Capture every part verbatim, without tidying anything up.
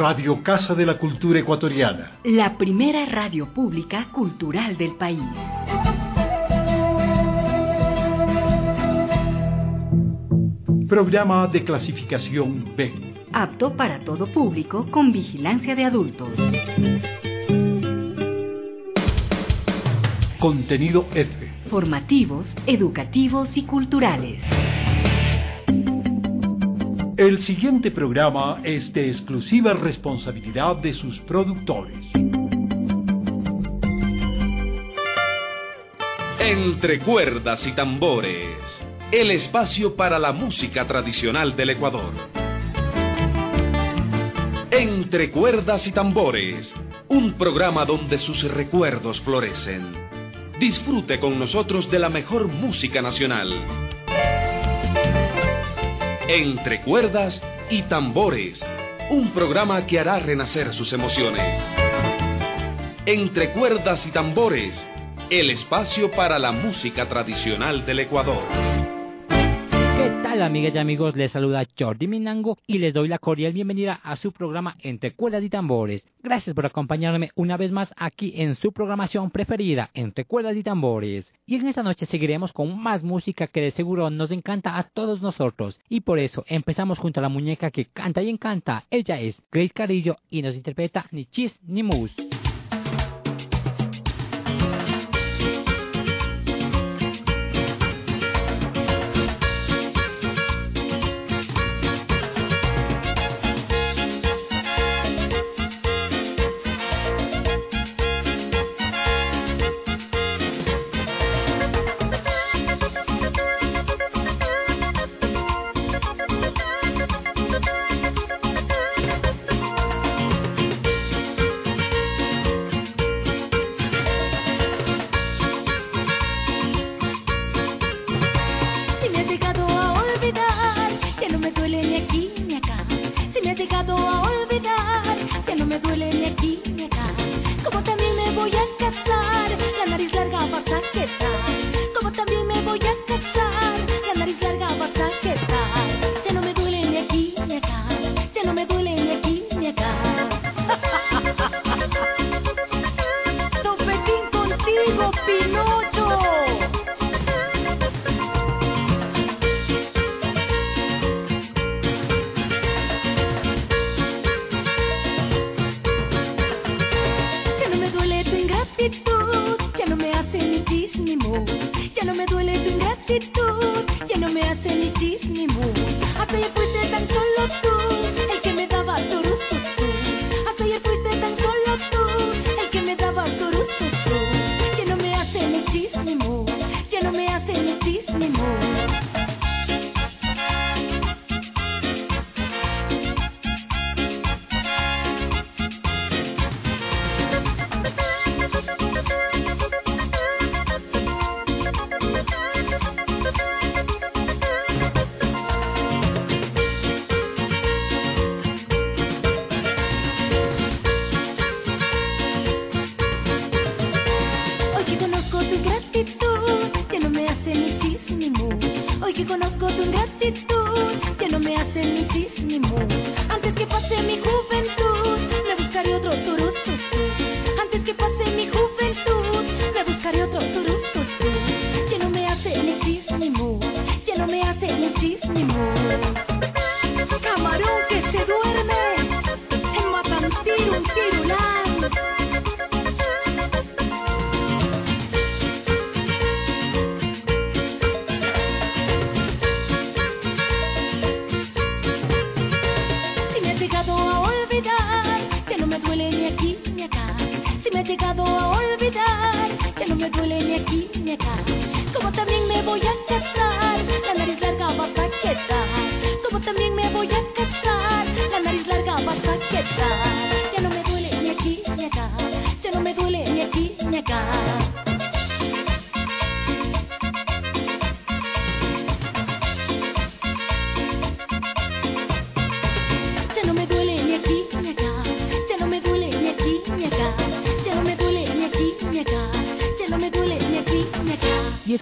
Radio Casa de la Cultura Ecuatoriana. La primera radio pública cultural del país. Programa de clasificación B. Apto para todo público con vigilancia de adultos. Contenido F. Formativos, educativos y culturales. El siguiente programa es de exclusiva responsabilidad de sus productores. Entre cuerdas y tambores, el espacio para la música tradicional del Ecuador. Entre cuerdas y tambores, un programa donde sus recuerdos florecen. Disfrute con nosotros de la mejor música nacional. Entre cuerdas y tambores, un programa que hará renacer sus emociones. Entre cuerdas y tambores, el espacio para la música tradicional del Ecuador. ¿Qué tal, amigas y amigos? Les saluda Jordi Minango y les doy la cordial bienvenida a su programa Entre Cuerdas y Tambores. Gracias por acompañarme una vez más aquí en su programación preferida, Entre Cuerdas y Tambores. Y en esta noche seguiremos con más música que de seguro nos encanta a todos nosotros. Y por eso empezamos junto a la muñeca que canta y encanta. Ella es Grace Carillo y nos interpreta Ni Chis ni Mus.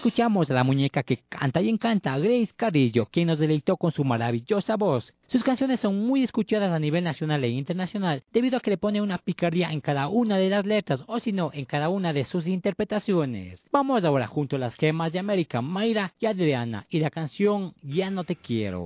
escuchamos a la muñeca que canta y encanta, Grace Carrillo, quien nos deleitó con su maravillosa voz. Sus canciones son muy escuchadas a nivel nacional e internacional, debido a que le pone una picardía en cada una de las letras, o si no, en cada una de sus interpretaciones. Vamos ahora junto a las gemas de América, Mayra y Adriana, y la canción Ya no te quiero.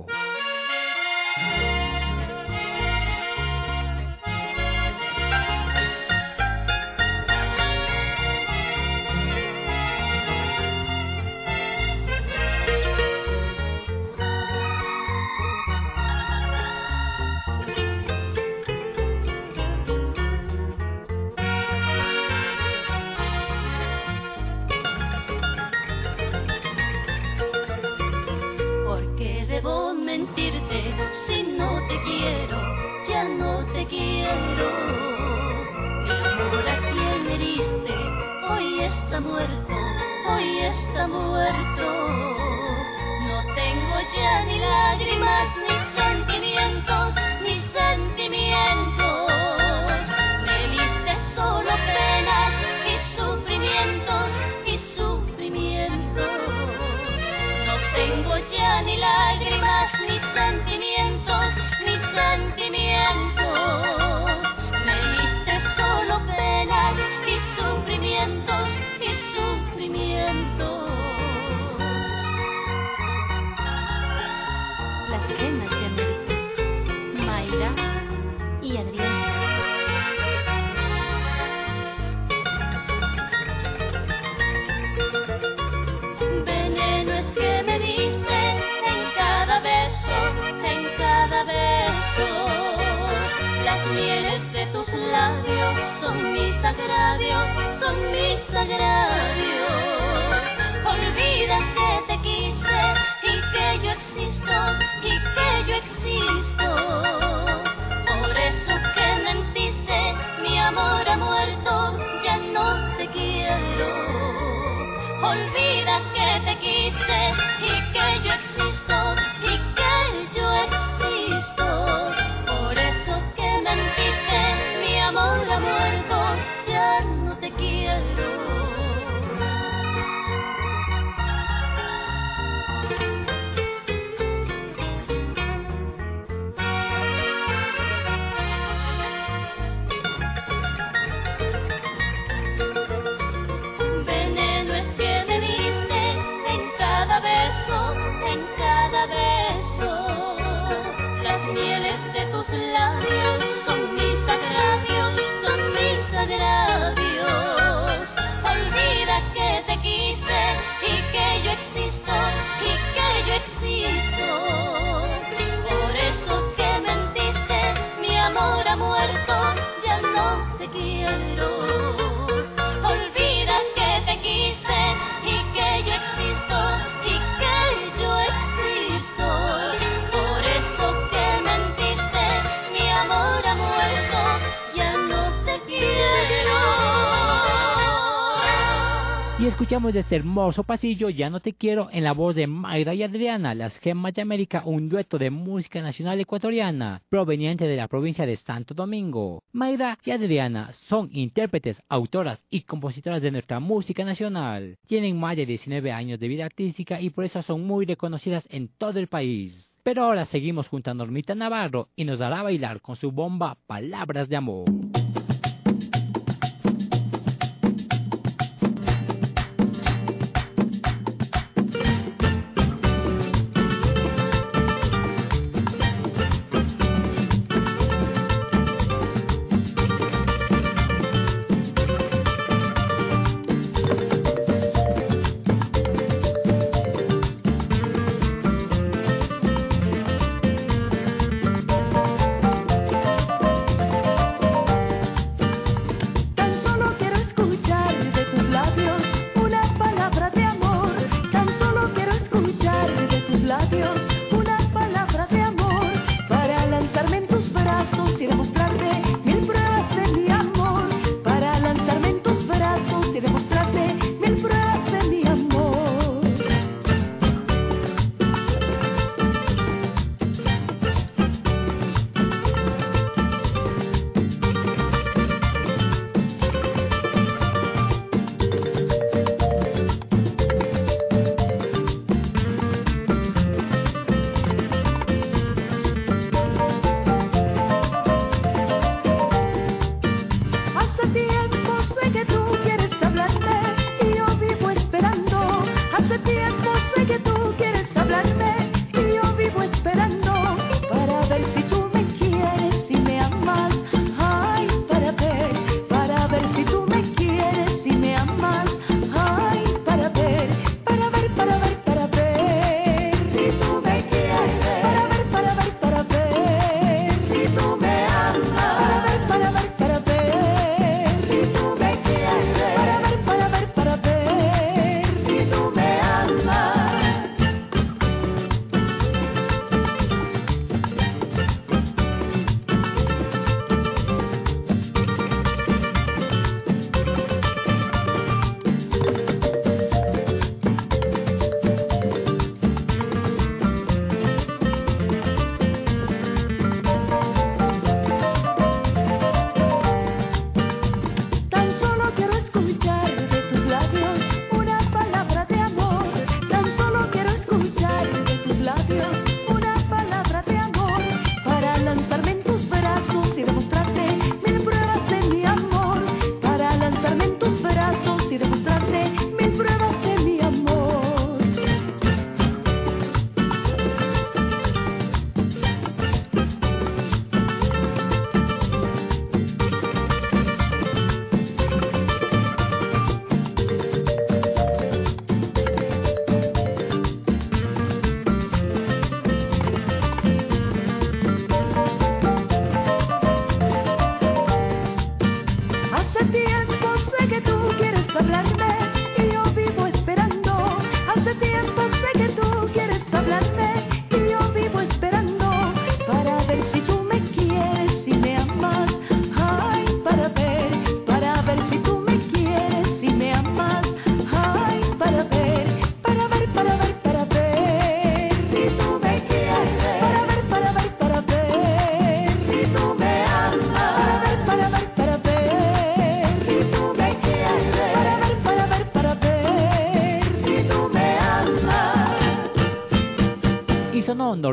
Si no te quiero, ya no te quiero. Mi amor, a quien heriste, hoy está muerto, hoy está muerto. No tengo ya ni lágrimas, ni sentimientos, ni sentimientos. Me diste solo penas y sufrimientos, y sufrimientos. No tengo ya ni lágrimas, ni sentimientos, ni sentimientos. Me diste solo penas y sufrimientos, y sufrimientos. Las gemas de América, Mayra y Adriana. Veneno es que me diste en cada beso, en cada beso. Las mieles de tus labios son mis agravios, son mis agravios. Olvida que te quise y que yo existo, y que yo existo. Por eso que mentiste, mi amor ha muerto, ya no te quiero. Olvida que te quise y que yo existo, y que yo existo. Por eso que mentiste, mi amor ha muerto, ya no te quiero. Veneno es que me diste en cada beso, en cada beso. Las mieles de tus labios son mis agravios, son mis agravios. Olvida que te quise y que yo existo, y que yo existo. Por eso que mentiste, mi amor ha muerto, ya no te quiero. Olvida que te quise y que yo existo, y que yo existo. Por eso que mentiste, mi amor ha muerto, ya no te quiero. Y escuchamos de este hermoso pasillo Ya no te quiero en la voz de Mayra y Adriana, las gemas de América, un dueto de música nacional ecuatoriana proveniente de la provincia de Santo Domingo. Mayra y Adriana son intérpretes, autoras y compositoras de nuestra música nacional. Tienen más de diecinueve años de vida artística y por eso son muy reconocidas en todo el país. Pero ahora seguimos junto a Normita Navarro y nos hará bailar con su bomba Palabras de Amor.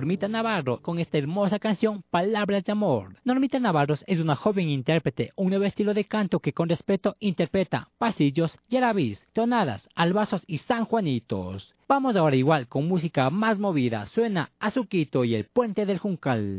Normita Navarro con esta hermosa canción Palabras de Amor. Normita Navarro es una joven intérprete, un nuevo estilo de canto que con respeto interpreta pasillos, yarabís, tonadas, albazos y sanjuanitos. Vamos ahora igual con música más movida, suena Azuquito y el Puente del Juncal.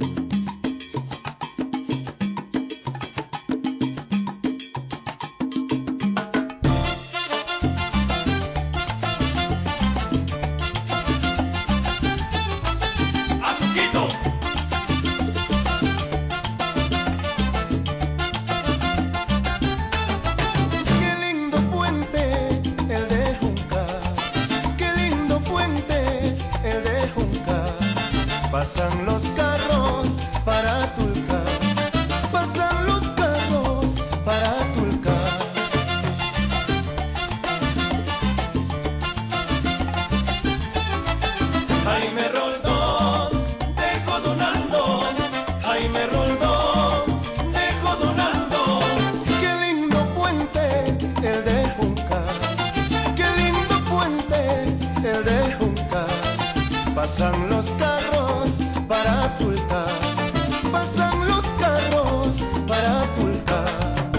Pasan los carros para Tulcar, pasan los carros para Tulcar. Jaime Roldós dejó donando, Jaime Roldós dejó donando. Qué lindo puente el de Juncar, qué lindo puente el de Juncar. Pasan los carros para Tulcar, pasan los carros para Tulcar.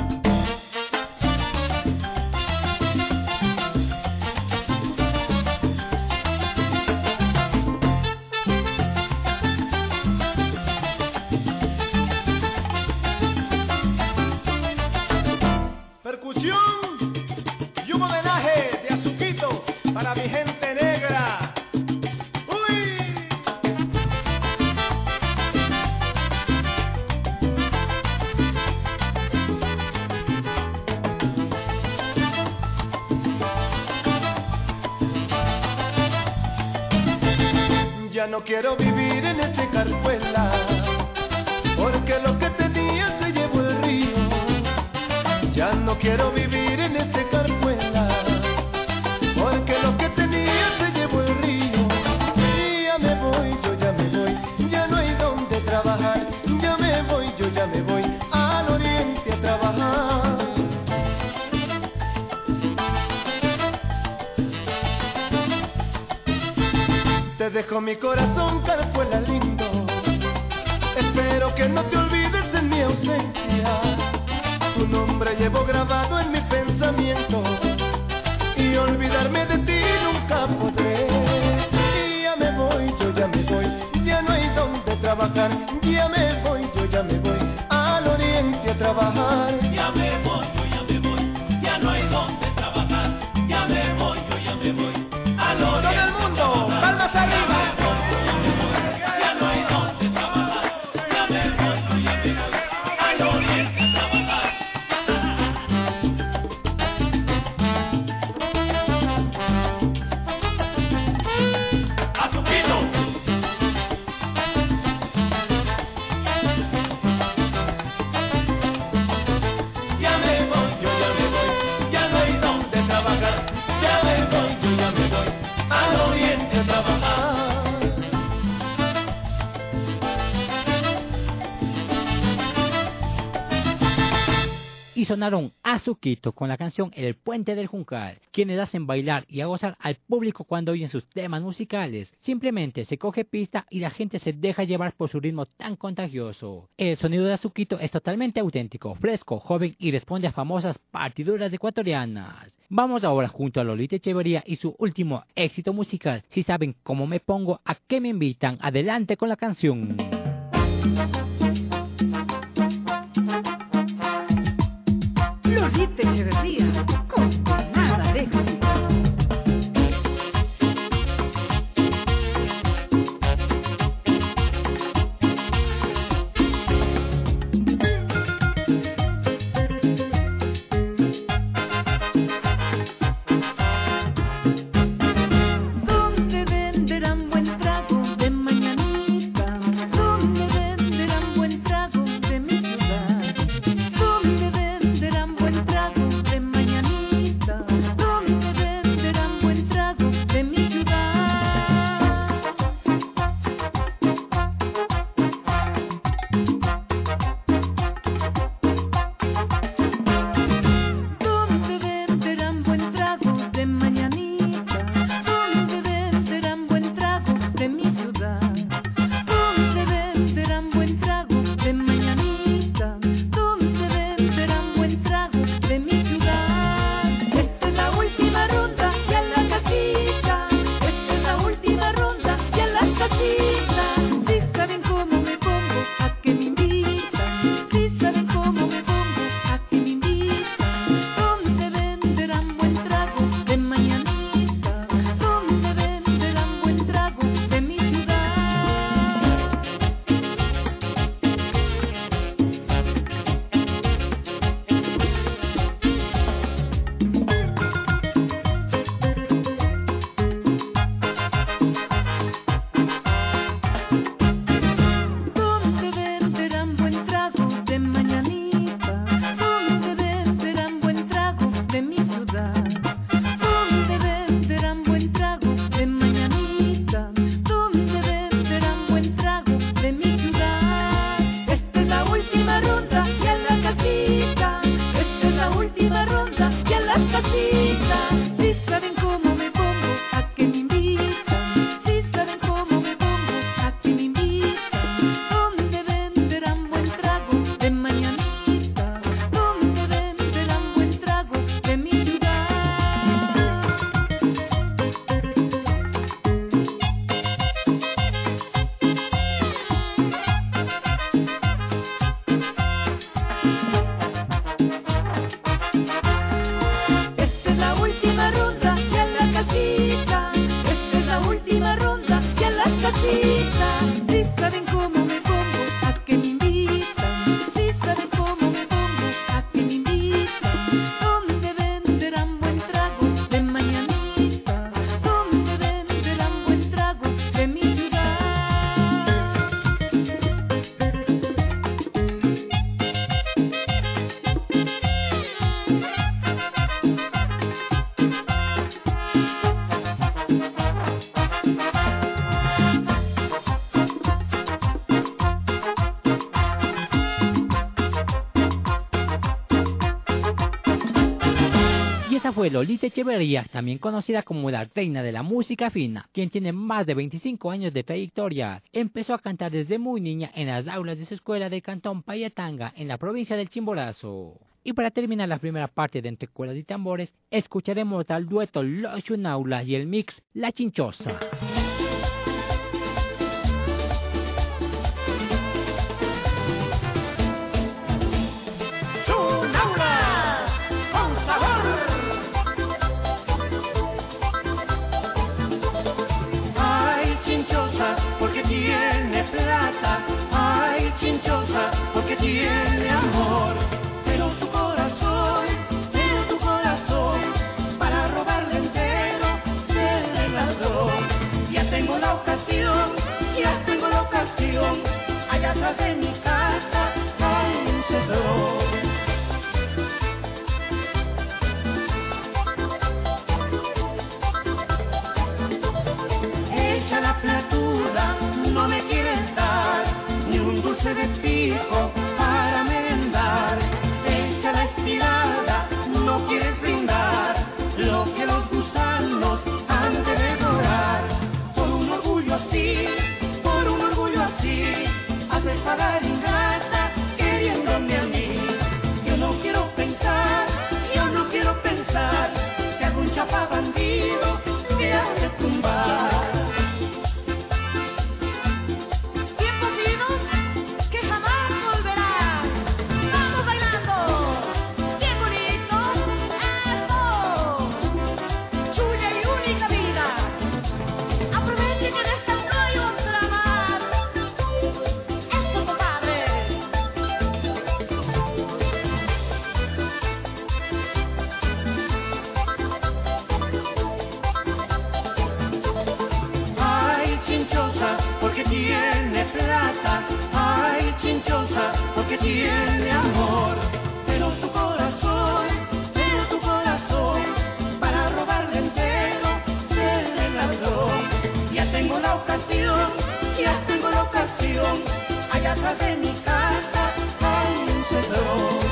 Percusión y un homenaje de Azuquito para mi gente negra. Ya no quiero vivir en este carpuela, porque lo que tenía se llevó el río. Ya no quiero vivir en este carpuela, porque lo que tenía se llevó el río. Y ya me voy, yo ya me voy, ya no hay donde trabajar. Ya me voy, yo ya me voy al oriente a trabajar. Te dejo mi corazón, carpuela lindo. Espero que no te olvides de mi ausencia. Tu nombre llevo grabado en mi pensamiento, y olvidarme de ti nunca podré. Y ya me voy, yo ya me voy, ya no hay donde trabajar. Ya me voy, yo ya me voy al oriente a trabajar. Ya me voy, yo ya me voy, ya no hay donde trabajar. Ya me voy, yo ya me voy al oriente. Todo el mundo, palmas arriba. Ya no hay donde trabajar. Ya me voy, yo ya me voy al oriente a trabajar. Azuquito. Ya me voy, yo ya me voy, ya no hay donde trabajar. Ya me voy, yo ya me voy al oriente a trabajar. Y sonaron Azuquito con la canción El Puente del Juncal, quienes hacen bailar y a gozar al público cuando oyen sus temas musicales. Simplemente se coge pista y la gente se deja llevar por su ritmo tan contagioso. El sonido de Azuquito es totalmente auténtico, fresco, joven y responde a famosas partiduras ecuatorianas. Vamos ahora junto a Lolita Echeverría y su último éxito musical. Si saben cómo me pongo, a qué me invitan, adelante con la canción. Lolita Echeverría, con nada de éxito. ¿Dónde venderán buen trago de mañanita? ¿Dónde venderán buen trago de mi ciudad? ¿Dónde venderán buen trago de mañanita? Esa fue Lolita Echeverría, también conocida como la reina de la música fina, quien tiene más de veinticinco años de trayectoria. Empezó a cantar desde muy niña en las aulas de su escuela del cantón Payatanga, en la provincia del Chimborazo. Y para terminar la primera parte de Entre Cuerdas y Tambores, escucharemos al dueto Los Chunaulas y el mix La Chinchosa. Porque tiene plata, ay chinchosa, porque tiene amor, pero tu corazón, pero tu corazón, para robarle entero se le ladró. Ya tengo la ocasión, ya tengo la ocasión, allá atrás de mi casa hay un cedrón. Echa la platuda, no me quieres dar ni un dulce de pico para merendar. Echa la estirada, no quieres brindar lo que los gusanos han de devorar. Por un orgullo así, por un orgullo así, haces pagar ingrata queriéndome a mí. Yo no quiero pensar, yo no quiero pensar que algún chapa bandido te hace tumbar. Porque tiene amor, pero tu corazón, pero tu corazón, para robarle entero se le ladró. Ya tengo la ocasión, ya tengo la ocasión, allá atrás de mi casa hay un cedrón.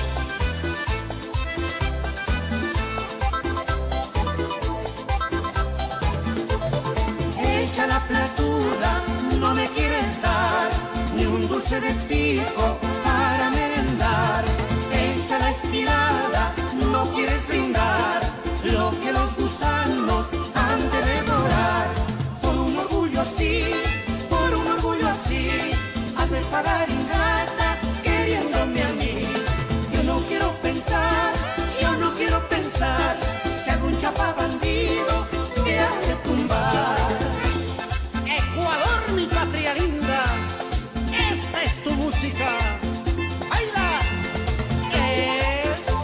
Echa la platuda, no me quieres dar ni un dulce de pico para merendar. Echa la estirada, no quieres brindar lo que los gusanos han de devorar. Por un orgullo así, por un orgullo así, haces pagar ingrata queriéndome a mí. Yo no quiero pensar, yo no quiero pensar que algún chapa bandido te hace tumbar. Ecuador, mi patria linda, esta es tu música. ¡Baila! ¡Eso!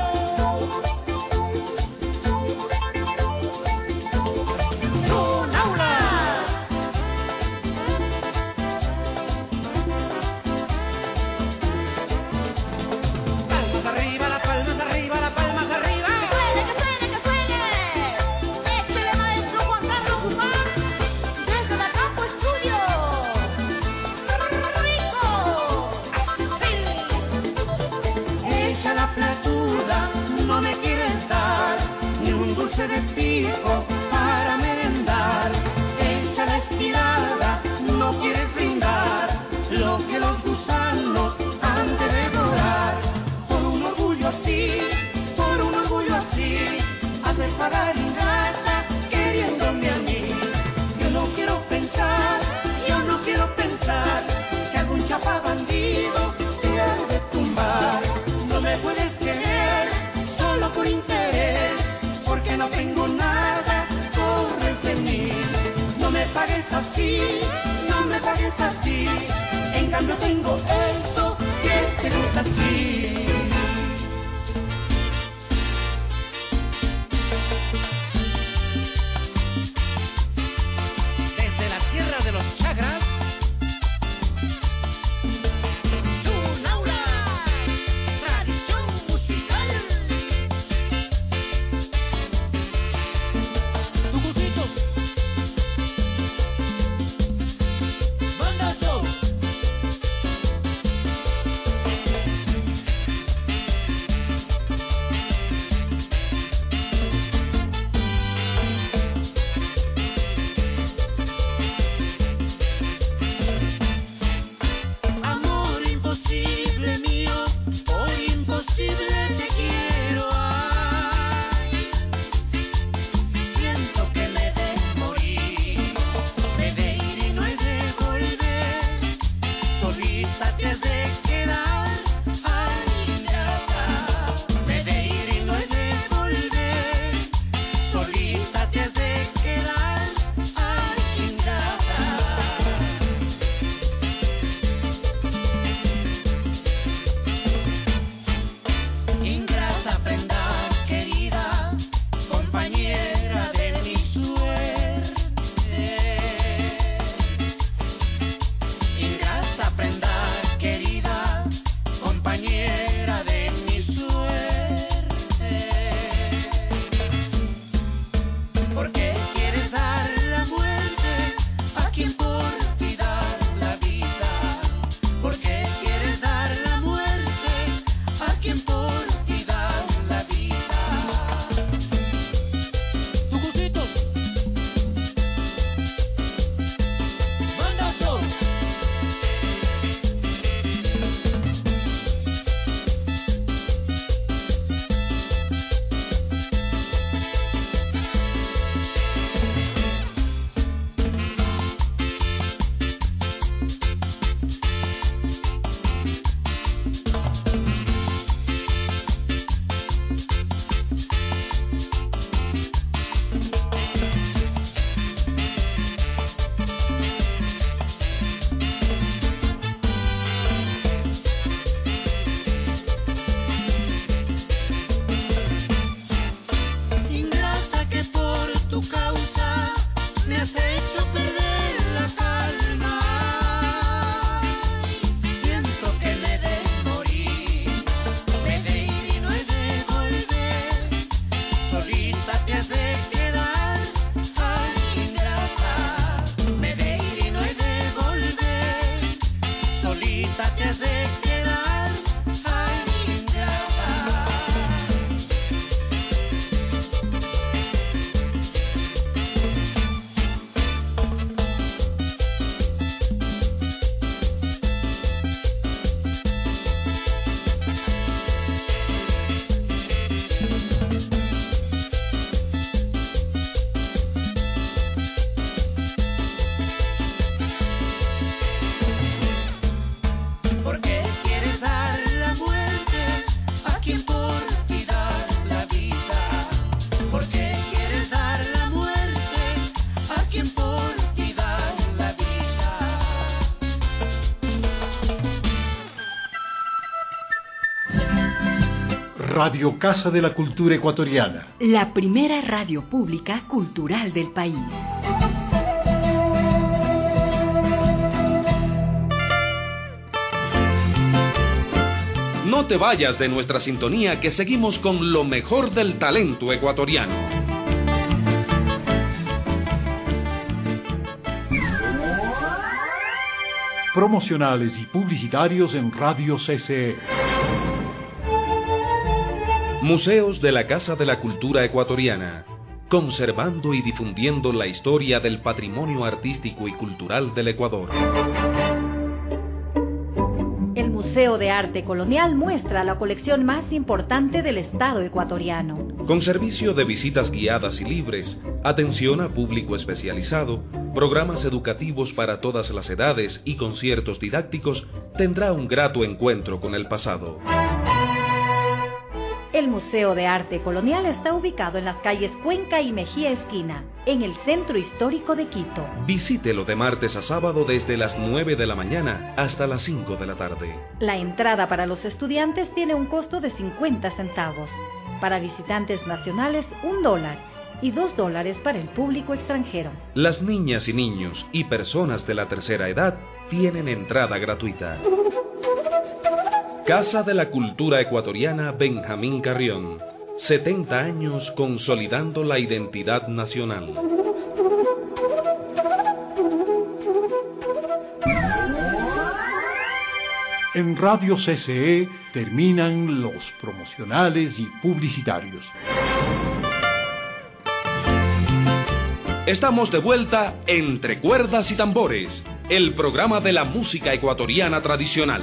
¡Chunaula! Palmas arriba, las palmas arriba, las palmas arriba. ¡Que suene, que suene, que suene! ¡Échale, maestro Juan Carlos Guzmán! ¡Desde la Campo Estudio! Echa la platuda, no me quieres dar ni un dulce de pico para merendar. Echa la estirada, no quieres brindar lo que los gusanos han de devorar. Por un orgullo así, por un orgullo así, haces pagar ingrata queriéndome a mí. Yo no quiero pensar, yo no quiero pensar que algún chapa bandido te ha de tumbar. No me puedes querer solo por interés, porque no tengo nada, corres de mí. No me pagues así, no me pagues así, en cambio tengo eso que te gusta así. Desde la tierra de los chagras, Chunaula, tradición musical. Tucucitos, bandazo. tonta te has de quedar, ay, ingrata. ¿Por qué quieres dar la muerte a quien por ti dar la vida? ¿Por qué quieres dar la muerte a quien por ti dar la vida? Radio Casa de la Cultura Ecuatoriana. La primera radio pública cultural del país. No te vayas de nuestra sintonía, que seguimos con lo mejor del talento ecuatoriano. Promocionales y publicitarios en Radio C C E. Museos de la Casa de la Cultura Ecuatoriana, conservando y difundiendo la historia del patrimonio artístico y cultural del Ecuador. El Museo de Arte Colonial muestra la colección más importante del Estado ecuatoriano. Con servicio de visitas guiadas y libres, atención a público especializado, programas educativos para todas las edades y conciertos didácticos, tendrá un grato encuentro con el pasado. El Museo de Arte Colonial está ubicado en las calles Cuenca y Mejía Esquina, en el centro histórico de Quito. Visítelo de martes a sábado desde las nueve de la mañana hasta las cinco de la tarde. La entrada para los estudiantes tiene un costo de cincuenta centavos. Para visitantes nacionales, un dólar. Y dos dólares para el público extranjero. Las niñas y niños y personas de la tercera edad tienen entrada gratuita. Casa de la Cultura Ecuatoriana Benjamín Carrión. setenta años consolidando la identidad nacional. En Radio C C E terminan los promocionales y publicitarios. Estamos de vuelta Entre Cuerdas y Tambores, el programa de la música ecuatoriana tradicional.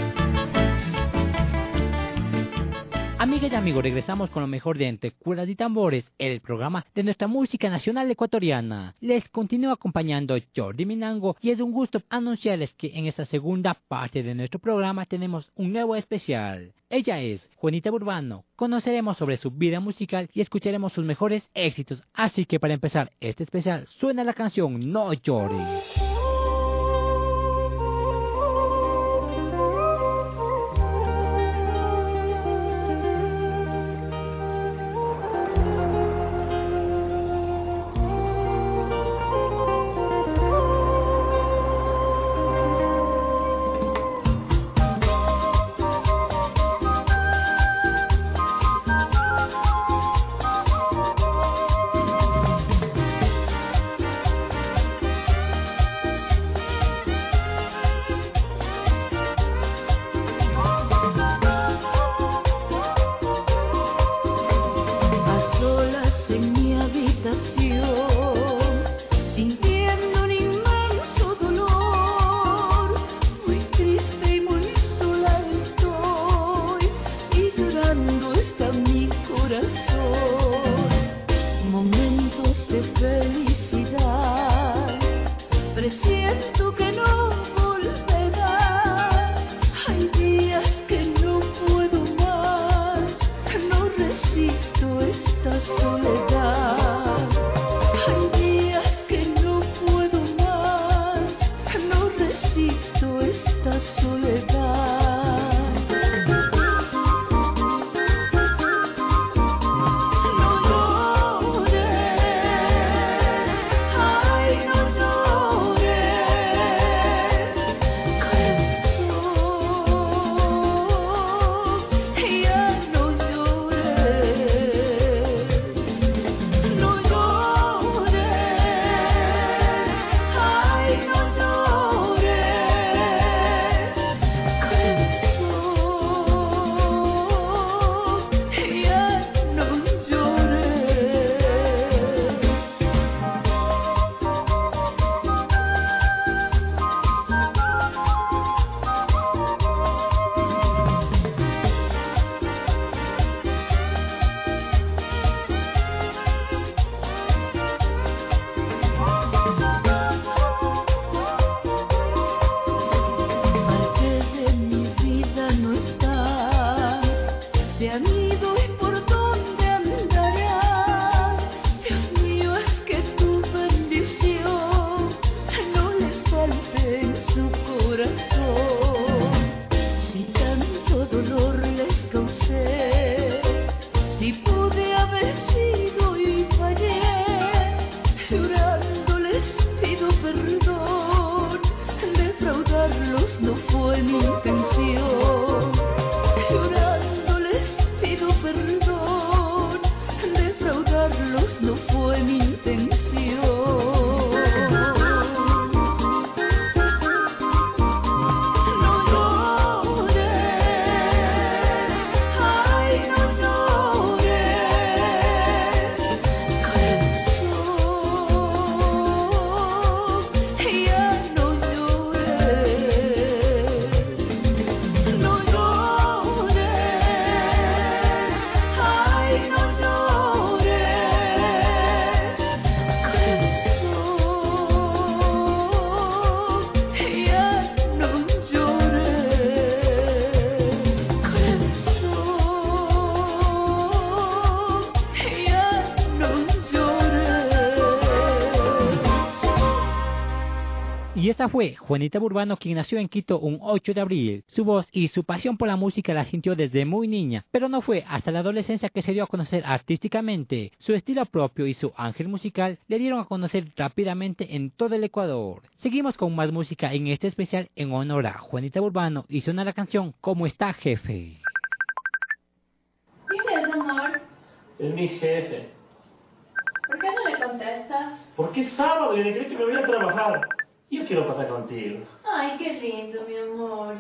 Amigas y amigos, regresamos con lo mejor de Entre Cuerdas y Tambores, el programa de nuestra música nacional ecuatoriana. Les continúo acompañando Jordi Minango y es un gusto anunciarles que en esta segunda parte de nuestro programa tenemos un nuevo especial. Ella es Juanita Burbano. Conoceremos sobre su vida musical y escucharemos sus mejores éxitos. Así que para empezar este especial, suena la canción No Llores. defraudarlos no fue mi intención. Llorando les pido perdón, defraudarlos no fue mi intención. Y esa fue Juanita Burbano, quien nació en Quito un ocho de abril. Su voz y su pasión por la música la sintió desde muy niña, pero no fue hasta la adolescencia que se dio a conocer artísticamente. Su estilo propio y su ángel musical le dieron a conocer rápidamente en todo el Ecuador. Seguimos con más música en este especial en honor a Juanita Burbano y suena la canción ¿Cómo está, jefe? ¿Quién es, amor? Es mi jefe. ¿Por qué no le contestas? Porque es sábado y le cree que me voy a trabajar. Yo quiero pasar contigo. Ay, qué lindo, mi amor.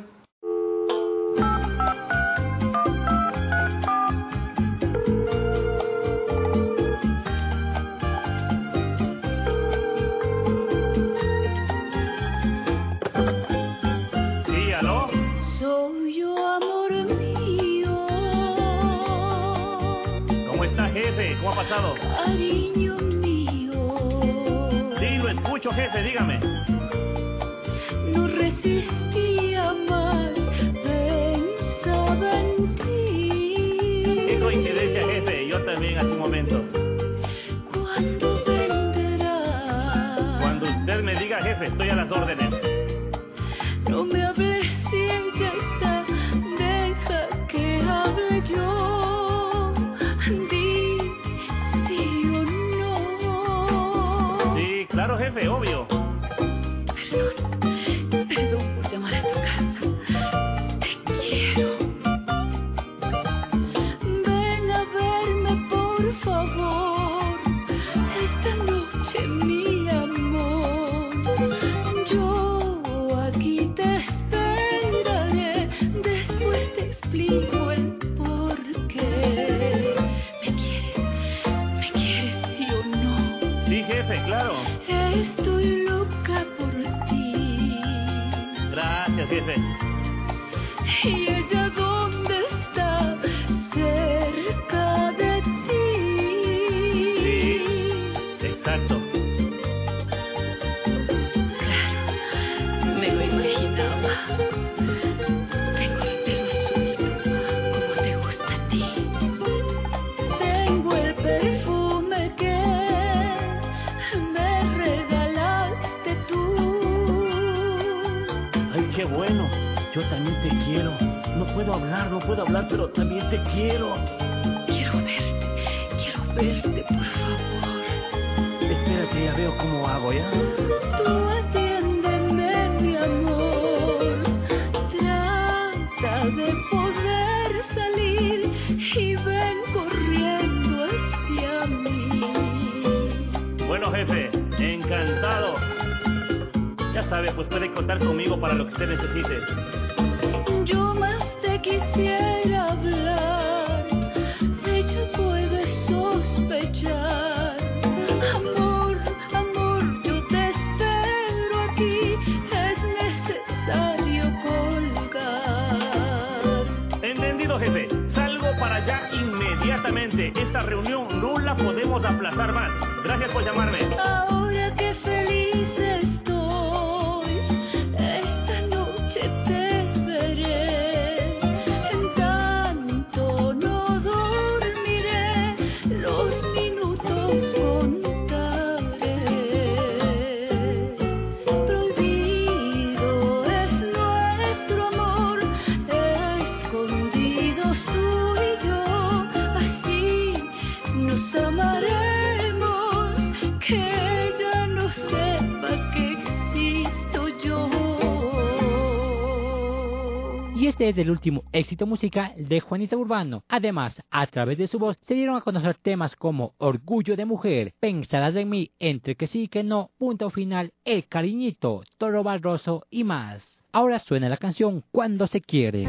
Sí, ¿aló? Soy yo, amor mío. ¿Cómo está, jefe? ¿Cómo ha pasado? Cariño mío. Sí, lo escucho, jefe, dígame. No resistía más, pensaba en ti. Qué coincidencia, jefe, yo también hace un momento. ¿Cuándo vendrá? Cuando usted me diga, jefe, estoy a las órdenes. No me hables si ella está, deja que hable yo. Di sí o no. Sí, claro, jefe, obvio. Claro. Estoy loca por ti. Gracias, jefe. ¿Y ella dónde está? Cerca de ti. Sí, exacto. Claro, me lo imaginaba. Tengo el pelo suelto, como te gusta a ti. Tengo el perfume que qué bueno, yo también te quiero. No puedo hablar, no puedo hablar, pero también te quiero. Quiero verte, quiero verte, por favor. Espérate, ya veo cómo hago, ¿ya? Tú atiéndeme, mi amor. Trata de poder salir y ven corriendo hacia mí. Bueno, jefe, encantado. Ya sabe, pues puede contar conmigo para lo que usted necesite. Yo más te quisiera hablar, ella puede sospechar. Amor, amor, yo te espero aquí, es necesario colgar. Entendido, jefe. Salgo para allá inmediatamente. Esta reunión no la podemos aplazar más. Gracias por llamarme. Ahora que feliz estoy, esta noche te veré. En tanto no dormiré, los minutos contaré. Prohibido es nuestro amor, escondidos tú y yo, así nos amaremos, que ella no Y este es el último éxito musical de Juanita Urbano. Además, a través de su voz se dieron a conocer temas como Orgullo de Mujer, Pensarás en mí, Entre que sí y que no, Punto Final, El Cariñito, Toro Barroso y más. Ahora suena la canción Cuando se quiere.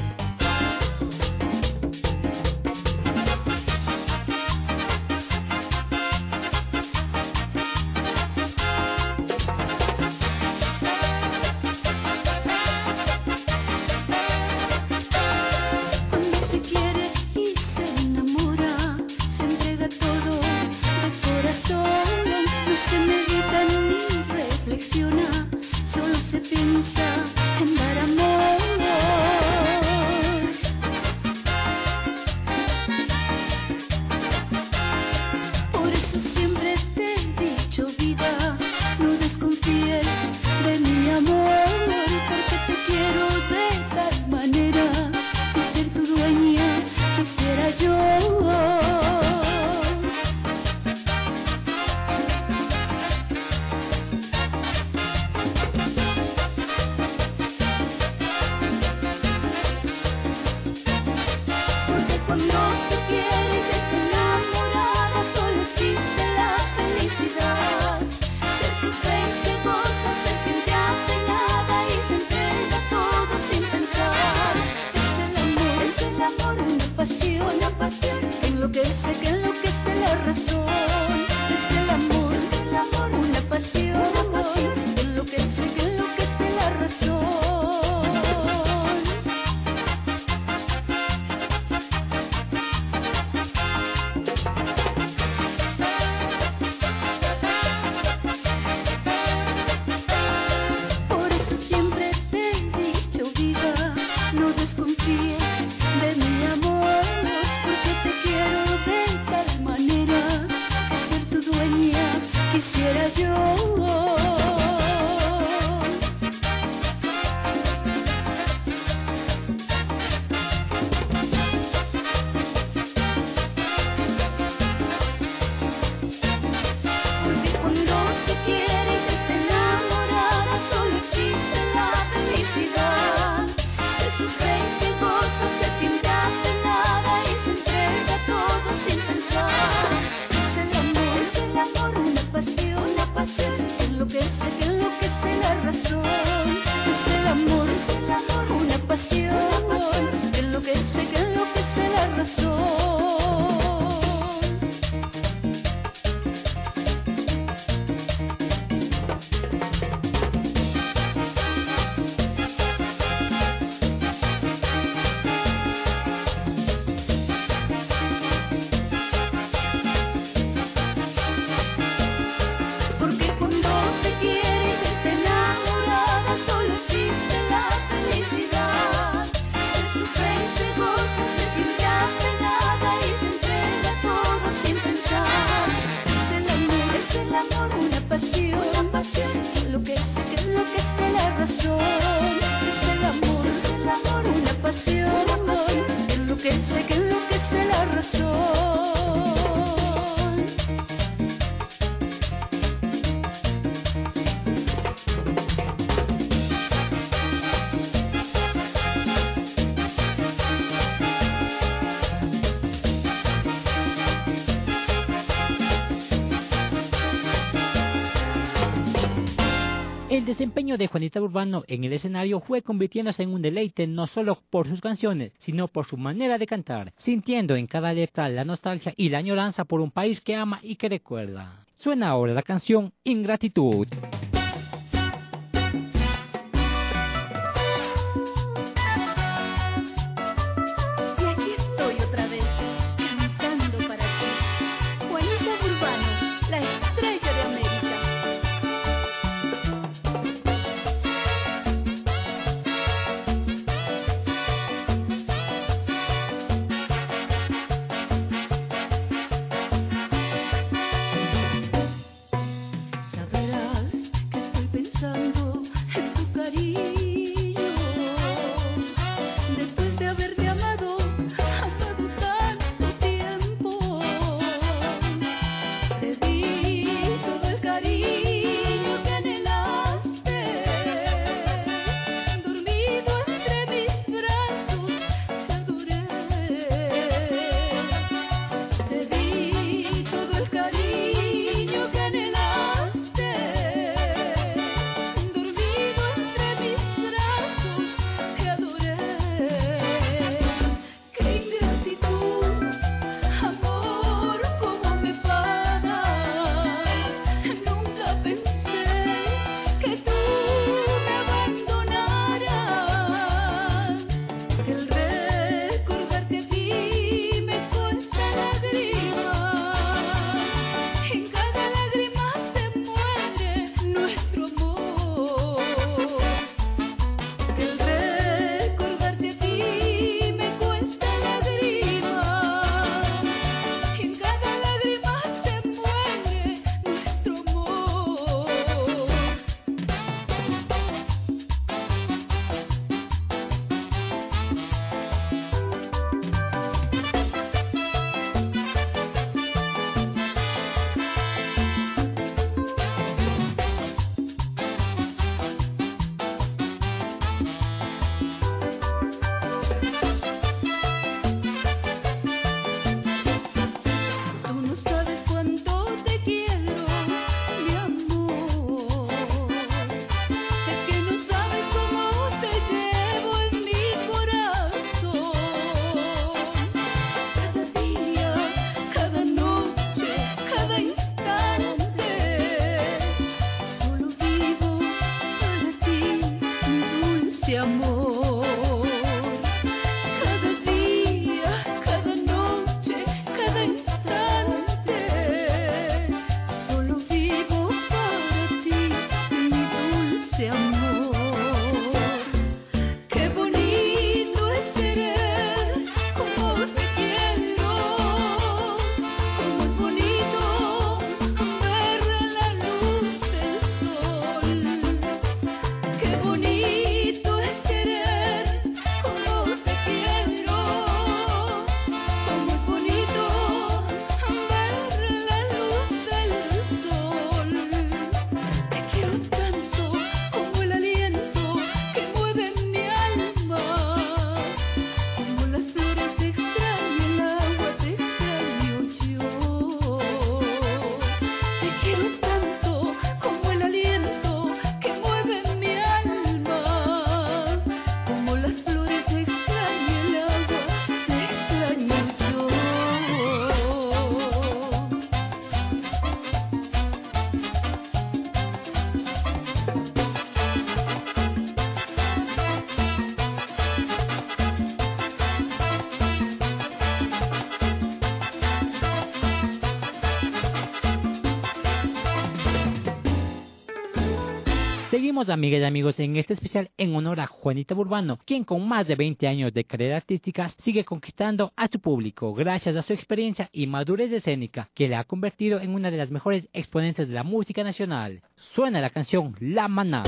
Solo se piensa en dar amor. El desempeño de Juanita Urbano en el escenario fue convirtiéndose en un deleite no solo por sus canciones, sino por su manera de cantar, sintiendo en cada letra la nostalgia y la añoranza por un país que ama y que recuerda. Suena ahora la canción Ingratitud. Y aquí estoy otra vez, cantando para ti. Juanita Urbano, la estrella de América. Seguimos, amigas y amigos, en este especial en honor a Juanita Burbano, quien con más de veinte años de carrera artística sigue conquistando a su público gracias a su experiencia y madurez escénica, que la ha convertido en una de las mejores exponentes de la música nacional. Suena la canción La Maná.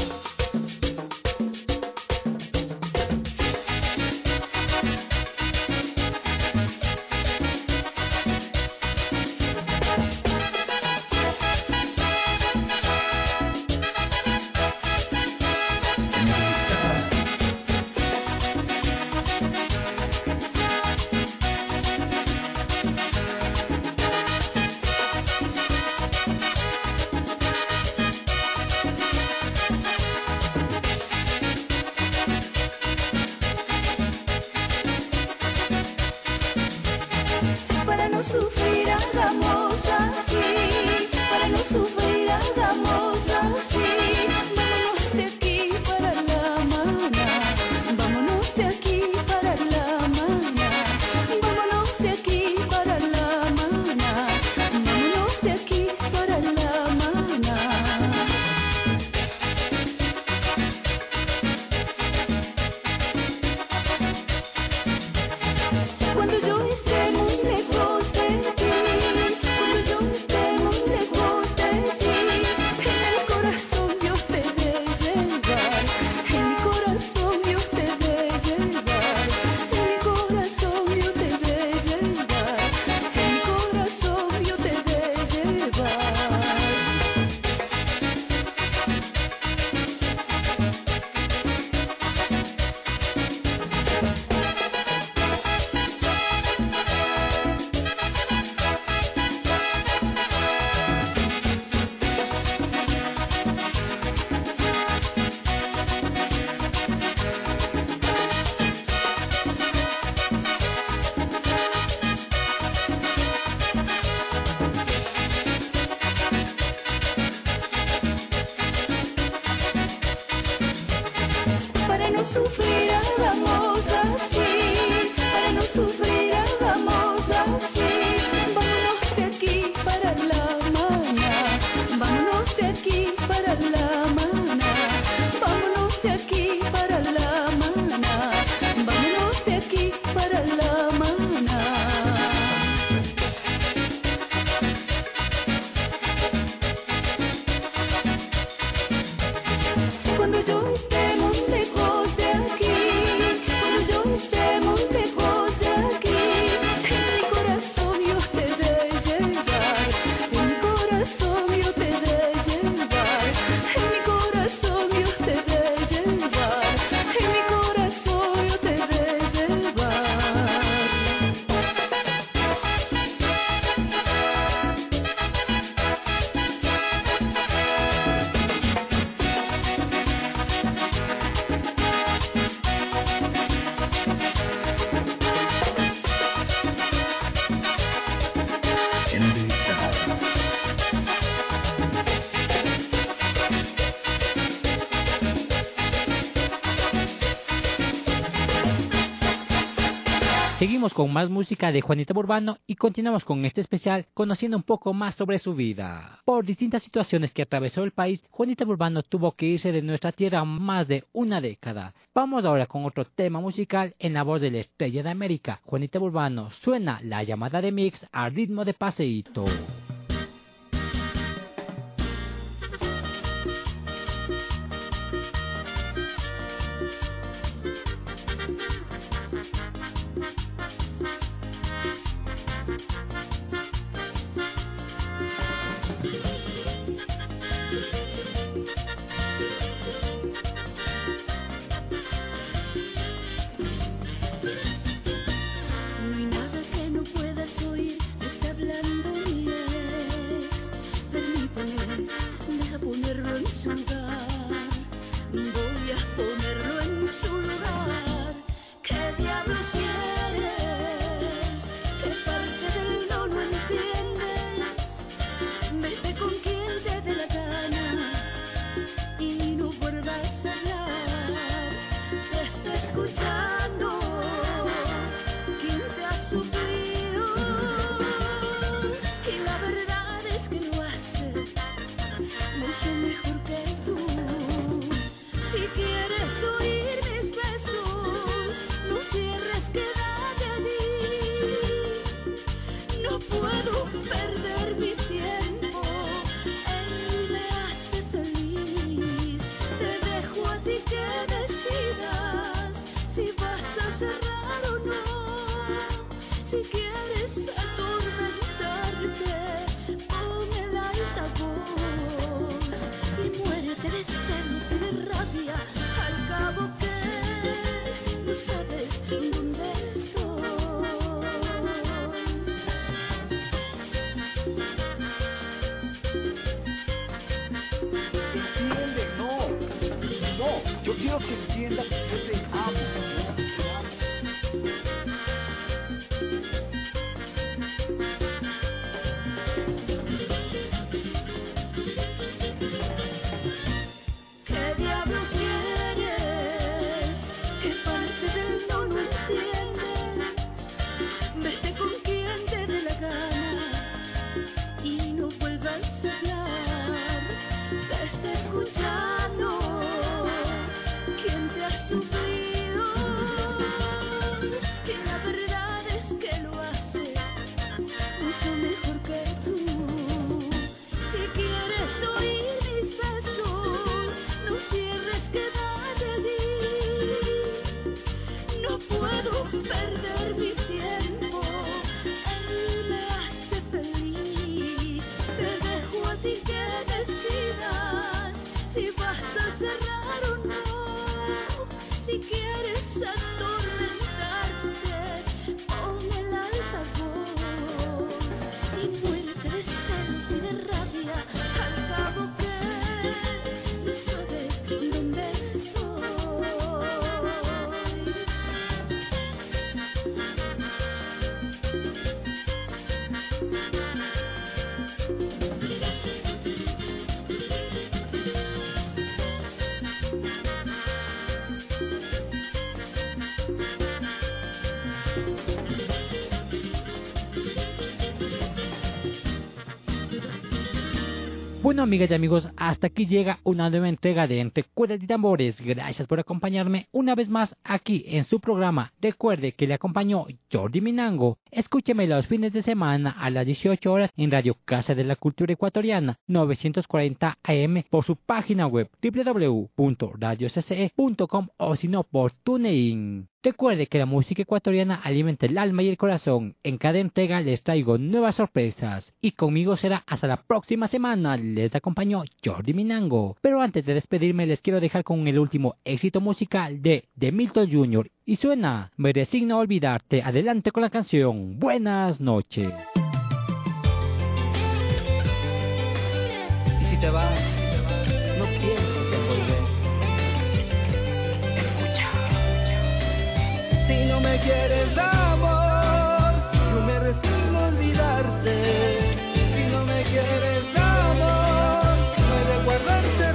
Seguimos con más música de Juanita Burbano y continuamos con este especial conociendo un poco más sobre su vida. Por distintas situaciones que atravesó el país, Juanita Burbano tuvo que irse de nuestra tierra más de una década. Vamos ahora con otro tema musical en la voz de la estrella de América. Juanita Burbano, suena La Llamada de Mix al ritmo de Paseíto. Mucho mejor que tú. Si quieres atormentarte, pon el altavoz y muérete de celos y de rabia, al cabo que no sabes dónde estoy. Entiende, no, no, yo quiero que entiendas que yo te amo, ¿no? ¿Qué diablos quieres? ¿Qué parte del no lo entiendes? Vete con quien te dé la gana y no vuelvas a hablar. Te está escuchando quien te ha sufrido, que la verdad es que lo hace mucho mejor que tú. Si quieres oír mis besos, no cierres, quédate allí. No puedo perder mi tiempo, él me hace feliz. Te dejo a ti que decidas si vas a cerrar o no. Si quieres atormentarte, pon el altavoz y muérete de celos y de rabia, al cabo que no sabes dónde estoy. Bueno, amigas y amigos, hasta aquí llega una nueva entrega de Entre Cuerdas y Tambores. Gracias por acompañarme una vez más aquí en su programa. Recuerde que le acompañó Jordi Minango. Escúcheme los fines de semana a las dieciocho horas en Radio Casa de la Cultura Ecuatoriana, novecientos cuarenta A M, por su página web doble u doble u doble u punto radio c c e punto com o si no por TuneIn. Recuerde que la música ecuatoriana alimenta el alma y el corazón. En cada entrega les traigo nuevas sorpresas. Y conmigo será hasta la próxima semana. Les acompañó Jordi Minango. Pero antes de despedirme les quiero dejar con el último éxito musical de The Milton junior Y suena Me resigno a olvidarte. Adelante con la canción. Buenas noches. Y si te vas, no pienses en volver. Si no me quieres, amor, yo me resigno a olvidarte. Si no me quieres, amor, no he de guardarte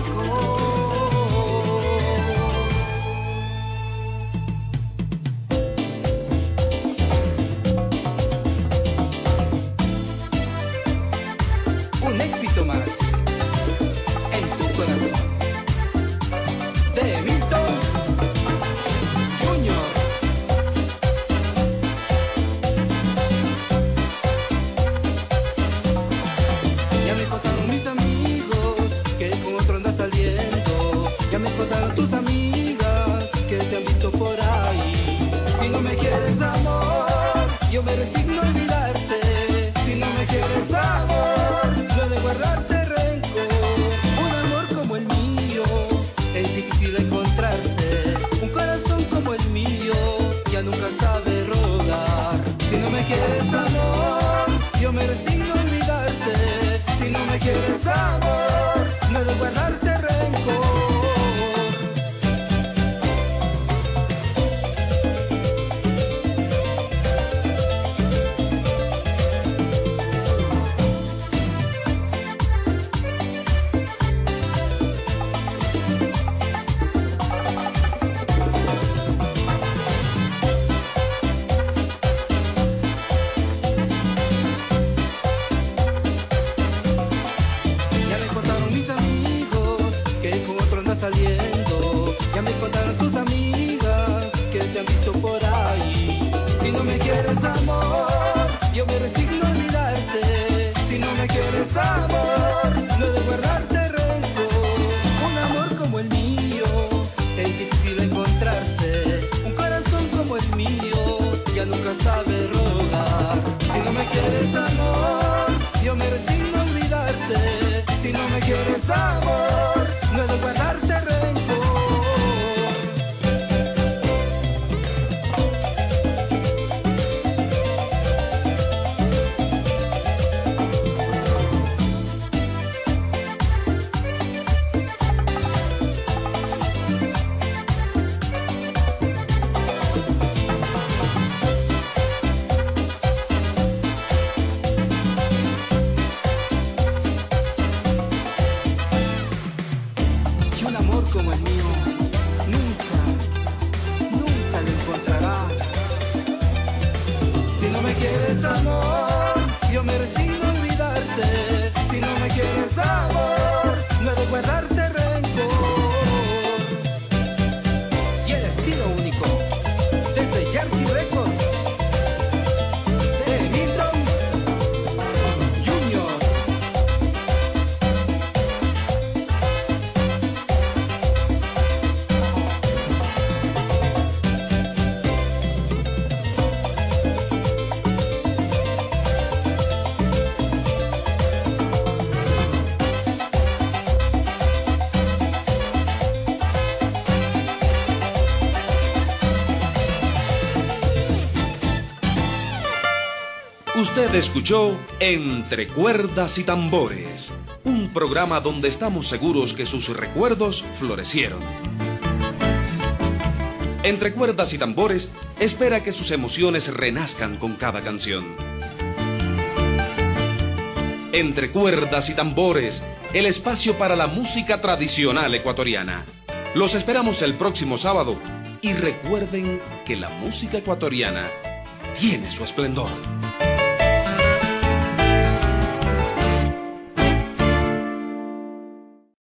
rencor. Un éxito más en tu corazón. De Milton junior Ya me contaron mis amigos que con otro andas saliendo. Ya me contaron tus amigas que te han visto por ahí. Si no me quieres, amor, yo me resigno a olvidarte. Si no me quieres, amor, no he de guardarte rencor. Un amor como el mío es difícil encontrarse. Un corazón como el mío ya nunca sabe rodar. Si no me quieres, amor, yo me resigno a olvidarte. Si no me quieres, amor, no he de guardarte rencor. Ya me contaron mis amigos que con otro andas saliendo. Ya me contaron tus amigas que te han visto por ahí. Si no me quieres, amor, yo me resigno a olvidarte. Si no me quieres, amor, no he de guardarte rencor. Un amor como el mío es difícil encontrarse. Un corazón como el mío ya nunca sabe rodar. Jersey Records de Milton Junior. Usted escuchó Entre Cuerdas y Tambores, un programa donde estamos seguros que sus recuerdos florecieron. Entre Cuerdas y Tambores espera que sus emociones renazcan con cada canción. Entre Cuerdas y Tambores, el espacio para la música tradicional ecuatoriana. Los esperamos el próximo sábado y recuerden que la música ecuatoriana tiene su esplendor.